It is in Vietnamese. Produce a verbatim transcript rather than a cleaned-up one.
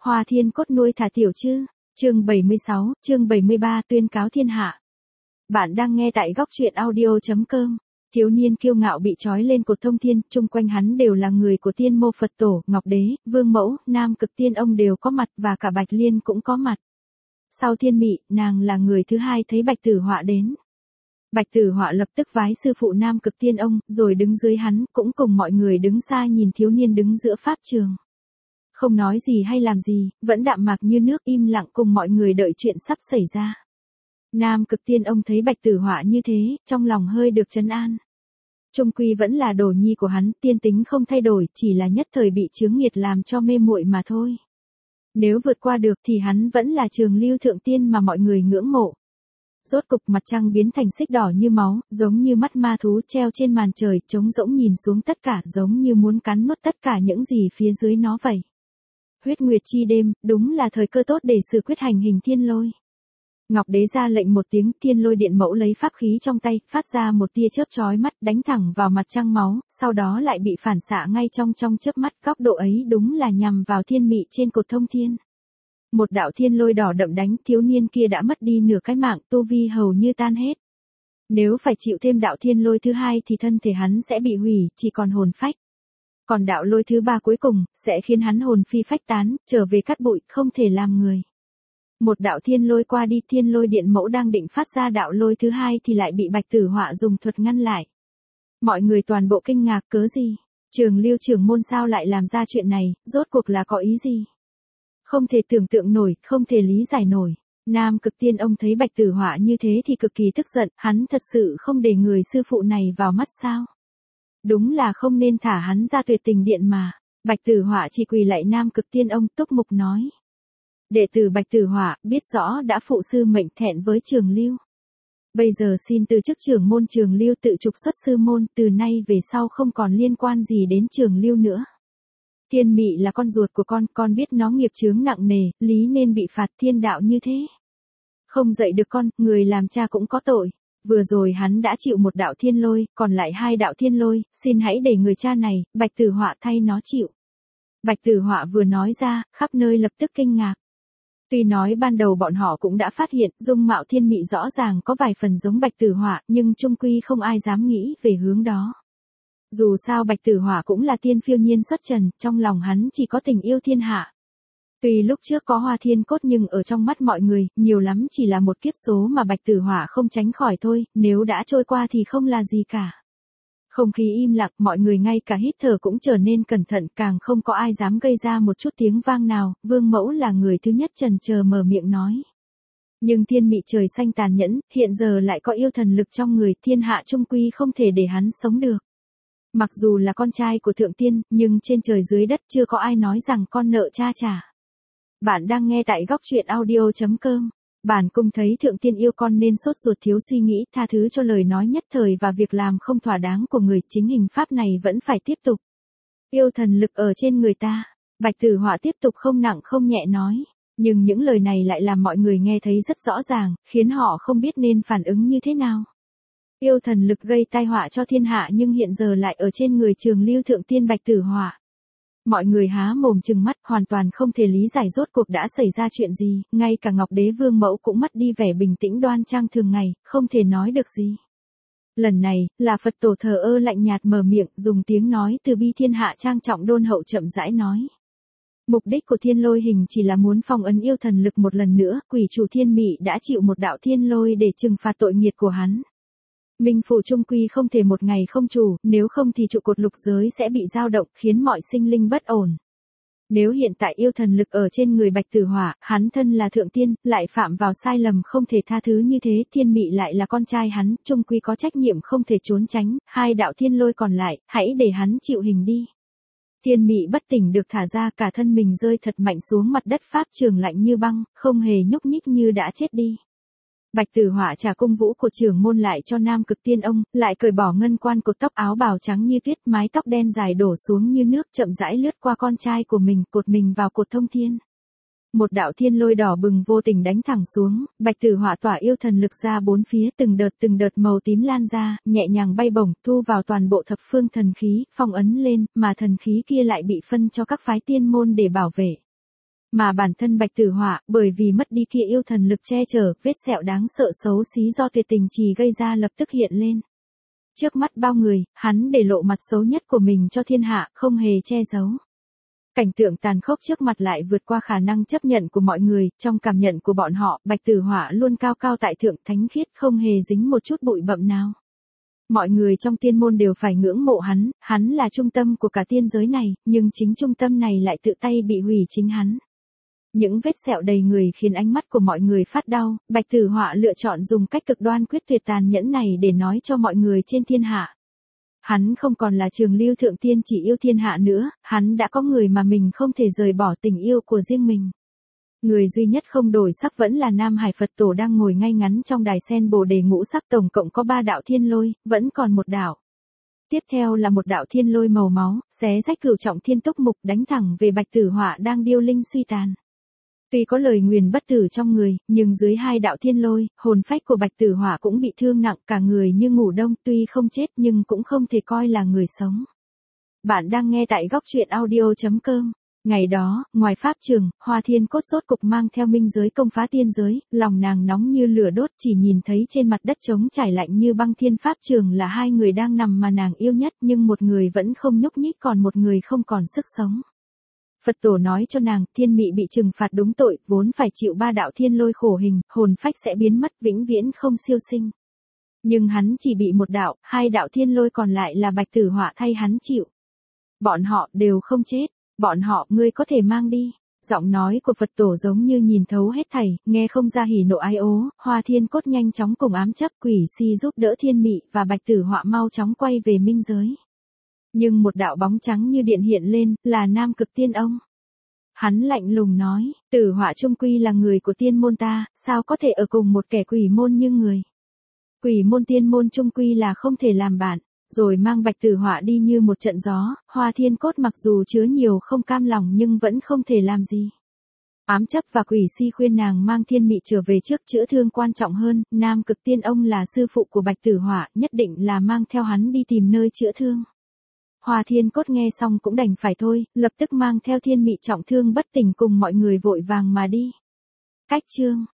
Hoa Thiên Cốt nuôi thả tiểu chứ. Chương bảy mươi sáu, chương bảy mươi ba tuyên cáo thiên hạ. Bạn đang nghe tại góc truyện audio chấm com. Thiếu niên kiêu ngạo bị trói lên cột thông thiên, chung quanh hắn đều là người của Tiên Mô Phật Tổ, Ngọc Đế, Vương Mẫu, Nam Cực Tiên ông đều có mặt và cả Bạch Liên cũng có mặt. Sau Thiên Mị, nàng là người thứ hai thấy Bạch Tử Họa đến. Bạch Tử Họa lập tức vái sư phụ Nam Cực Tiên ông, rồi đứng dưới hắn, cũng cùng mọi người đứng xa nhìn thiếu niên đứng giữa pháp trường. Không nói gì hay làm gì, vẫn đạm mạc như nước im lặng cùng mọi người đợi chuyện sắp xảy ra. Nam Cực Tiên ông thấy Bạch Tử Họa như thế, trong lòng hơi được trấn an. Trung quy vẫn là đồ nhi của hắn, tiên tính không thay đổi, chỉ là nhất thời bị chướng nghiệt làm cho mê muội mà thôi. Nếu vượt qua được thì hắn vẫn là Trường Lưu thượng tiên mà mọi người ngưỡng mộ. Rốt cục mặt trăng biến thành xích đỏ như máu, giống như mắt ma thú treo trên màn trời, trống rỗng nhìn xuống tất cả, giống như muốn cắn nuốt tất cả những gì phía dưới nó vậy. Huyết nguyệt chi đêm, đúng là thời cơ tốt để xử quyết hành hình thiên lôi. Ngọc Đế ra lệnh một tiếng, thiên lôi điện mẫu lấy pháp khí trong tay, phát ra một tia chớp chói mắt, đánh thẳng vào mặt trăng máu, sau đó lại bị phản xạ ngay trong trong chớp mắt, góc độ ấy đúng là nhằm vào Thiên Mị trên cột thông thiên. Một đạo thiên lôi đỏ đậm đánh, thiếu niên kia đã mất đi nửa cái mạng, tu vi hầu như tan hết. Nếu phải chịu thêm đạo thiên lôi thứ hai thì thân thể hắn sẽ bị hủy, chỉ còn hồn phách. Còn đạo lôi thứ ba cuối cùng, sẽ khiến hắn hồn phi phách tán, trở về cát bụi, không thể làm người. Một đạo thiên lôi qua đi, thiên lôi điện mẫu đang định phát ra đạo lôi thứ hai thì lại bị Bạch Tử Họa dùng thuật ngăn lại. Mọi người toàn bộ kinh ngạc, cớ gì? Trường Lưu trưởng môn sao lại làm ra chuyện này, rốt cuộc là có ý gì? Không thể tưởng tượng nổi, không thể lý giải nổi. Nam Cực Tiên ông thấy Bạch Tử Họa như thế thì cực kỳ tức giận, hắn thật sự không để người sư phụ này vào mắt sao? Đúng là không nên thả hắn ra tuyệt tình điện mà. Bạch Tử Họa chỉ quỳ lạy Nam Cực Tiên ông, túc mục nói. Đệ tử Bạch Tử Họa biết rõ đã phụ sư mệnh thẹn với Trường Lưu. Bây giờ xin từ chức trưởng môn Trường Lưu tự trục xuất sư môn, từ nay về sau không còn liên quan gì đến Trường Lưu nữa. Thiên Mị là con ruột của con, con biết nó nghiệp chướng nặng nề, lý nên bị phạt thiên đạo như thế. Không dạy được con, người làm cha cũng có tội. Vừa rồi hắn đã chịu một đạo thiên lôi, còn lại hai đạo thiên lôi, xin hãy để người cha này, Bạch Tử Họa thay nó chịu. Bạch Tử Họa vừa nói ra, khắp nơi lập tức kinh ngạc. Tuy nói ban đầu bọn họ cũng đã phát hiện, dung mạo Thiên Mị rõ ràng có vài phần giống Bạch Tử Họa, nhưng chung quy không ai dám nghĩ về hướng đó. Dù sao Bạch Tử Họa cũng là tiên phiêu nhiên xuất trần, trong lòng hắn chỉ có tình yêu thiên hạ. Tuy lúc trước có Hoa Thiên Cốt nhưng ở trong mắt mọi người, nhiều lắm chỉ là một kiếp số mà Bạch Tử Họa không tránh khỏi thôi, nếu đã trôi qua thì không là gì cả. Không khí im lặng, mọi người ngay cả hít thở cũng trở nên cẩn thận, càng không có ai dám gây ra một chút tiếng vang nào. Vương Mẫu là người thứ nhất chần chờ mở miệng nói. Nhưng Thiên Mị trời xanh tàn nhẫn, hiện giờ lại có yêu thần lực trong người, thiên hạ trung quy không thể để hắn sống được. Mặc dù là con trai của thượng tiên, nhưng trên trời dưới đất chưa có ai nói rằng con nợ cha trả. Bạn đang nghe tại góc truyện audio chấm com. Bản cung thấy thượng tiên yêu con nên sốt ruột thiếu suy nghĩ, tha thứ cho lời nói nhất thời và việc làm không thỏa đáng của người, chính hình pháp này vẫn phải tiếp tục. Yêu thần lực ở trên người ta. Bạch Tử Họa tiếp tục không nặng không nhẹ nói. Nhưng những lời này lại làm mọi người nghe thấy rất rõ ràng, khiến họ không biết nên phản ứng như thế nào. Yêu thần lực gây tai họa cho thiên hạ nhưng hiện giờ lại ở trên người Trường Lưu thượng tiên Bạch Tử Họa. Mọi người há mồm trừng mắt, hoàn toàn không thể lý giải rốt cuộc đã xảy ra chuyện gì, ngay cả Ngọc Đế Vương Mẫu cũng mất đi vẻ bình tĩnh đoan trang thường ngày, không thể nói được gì. Lần này, là Phật Tổ thờ ơ lạnh nhạt mở miệng, dùng tiếng nói từ bi thiên hạ trang trọng đôn hậu chậm rãi nói. Mục đích của thiên lôi hình chỉ là muốn phong ấn yêu thần lực một lần nữa, quỷ chủ Thiên Mị đã chịu một đạo thiên lôi để trừng phạt tội nghiệt của hắn. Minh phủ trung quy không thể một ngày không chủ, nếu không thì trụ cột lục giới sẽ bị dao động, khiến mọi sinh linh bất ổn. Nếu hiện tại yêu thần lực ở trên người Bạch Tử Họa, hắn thân là thượng tiên, lại phạm vào sai lầm không thể tha thứ như thế, Thiên Mị lại là con trai hắn, trung quy có trách nhiệm không thể trốn tránh, hai đạo thiên lôi còn lại, hãy để hắn chịu hình đi. Thiên Mị bất tỉnh được thả ra, cả thân mình rơi thật mạnh xuống mặt đất, pháp trường lạnh như băng, không hề nhúc nhích như đã chết đi. Bạch Tử Họa trả cung vũ của trưởng môn lại cho Nam Cực Tiên ông, lại cởi bỏ ngân quan cột tóc áo bào trắng như tuyết, mái tóc đen dài đổ xuống như nước, chậm rãi lướt qua con trai của mình, cột mình vào cột thông thiên. Một đạo thiên lôi đỏ bừng vô tình đánh thẳng xuống, Bạch Tử Họa tỏa yêu thần lực ra bốn phía, từng đợt từng đợt màu tím lan ra, nhẹ nhàng bay bổng, thu vào toàn bộ thập phương thần khí, phong ấn lên, mà thần khí kia lại bị phân cho các phái tiên môn để bảo vệ. Mà bản thân Bạch Tử Họa, bởi vì mất đi kia yêu thần lực che chở, vết sẹo đáng sợ xấu xí do tuyệt tình trì gây ra lập tức hiện lên. Trước mắt bao người, hắn để lộ mặt xấu nhất của mình cho thiên hạ, không hề che giấu. Cảnh tượng tàn khốc trước mặt lại vượt qua khả năng chấp nhận của mọi người, trong cảm nhận của bọn họ, Bạch Tử Họa luôn cao cao tại thượng, thánh khiết, không hề dính một chút bụi bặm nào. Mọi người trong tiên môn đều phải ngưỡng mộ hắn, hắn là trung tâm của cả tiên giới này, nhưng chính trung tâm này lại tự tay bị hủy chính hắn. Những vết sẹo đầy người khiến ánh mắt của mọi người phát đau, Bạch Tử Họa lựa chọn dùng cách cực đoan quyết tuyệt tàn nhẫn này để nói cho mọi người trên thiên hạ. Hắn không còn là Trường Lưu Thượng Tiên chỉ yêu thiên hạ nữa, hắn đã có người mà mình không thể rời bỏ tình yêu của riêng mình. Người duy nhất không đổi sắc vẫn là Nam Hải Phật Tổ đang ngồi ngay ngắn trong đài sen Bồ Đề ngũ sắc, tổng cộng có ba đạo thiên lôi, vẫn còn một đạo. Tiếp theo là một đạo thiên lôi màu máu, xé rách cửu trọng thiên túc mục đánh thẳng về Bạch Tử Họa đang điêu linh suy tàn. Tuy có lời nguyền bất tử trong người, nhưng dưới hai đạo thiên lôi, hồn phách của Bạch Tử Họa cũng bị thương nặng, cả người như ngủ đông, tuy không chết nhưng cũng không thể coi là người sống. Bạn đang nghe tại góc truyện audio chấm com. Ngày đó, ngoài pháp trường, Hoa Thiên Cốt rốt cục mang theo minh giới công phá tiên giới, lòng nàng nóng như lửa đốt, chỉ nhìn thấy trên mặt đất trống trải lạnh như băng thiên pháp trường là hai người đang nằm mà nàng yêu nhất, nhưng một người vẫn không nhúc nhích, còn một người không còn sức sống. Phật Tổ nói cho nàng, thiên mị bị trừng phạt đúng tội, vốn phải chịu ba đạo thiên lôi khổ hình, hồn phách sẽ biến mất vĩnh viễn không siêu sinh. Nhưng hắn chỉ bị một đạo, hai đạo thiên lôi còn lại là Bạch Tử Họa thay hắn chịu. Bọn họ đều không chết, bọn họ, ngươi có thể mang đi. Giọng nói của Phật Tổ giống như nhìn thấu hết thảy, nghe không ra hỉ nộ ái ố, Hoa Thiên Cốt nhanh chóng cùng ám chấp quỷ si giúp đỡ thiên mị và Bạch Tử Họa mau chóng quay về minh giới. Nhưng một đạo bóng trắng như điện hiện lên, là Nam Cực Tiên Ông. Hắn lạnh lùng nói, Tử Họa trung quy là người của tiên môn ta, sao có thể ở cùng một kẻ quỷ môn như người. Quỷ môn tiên môn trung quy là không thể làm bạn, rồi mang Bạch Tử Họa đi như một trận gió. Hoa Thiên Cốt mặc dù chứa nhiều không cam lòng nhưng vẫn không thể làm gì. Ám chấp và quỷ si khuyên nàng mang thiên mị trở về trước, chữa thương quan trọng hơn, Nam Cực Tiên Ông là sư phụ của Bạch Tử Họa, nhất định là mang theo hắn đi tìm nơi chữa thương. Hoa Thiên Cốt nghe xong cũng đành phải thôi, lập tức mang theo thiên mị trọng thương bất tỉnh cùng mọi người vội vàng mà đi. Cách chương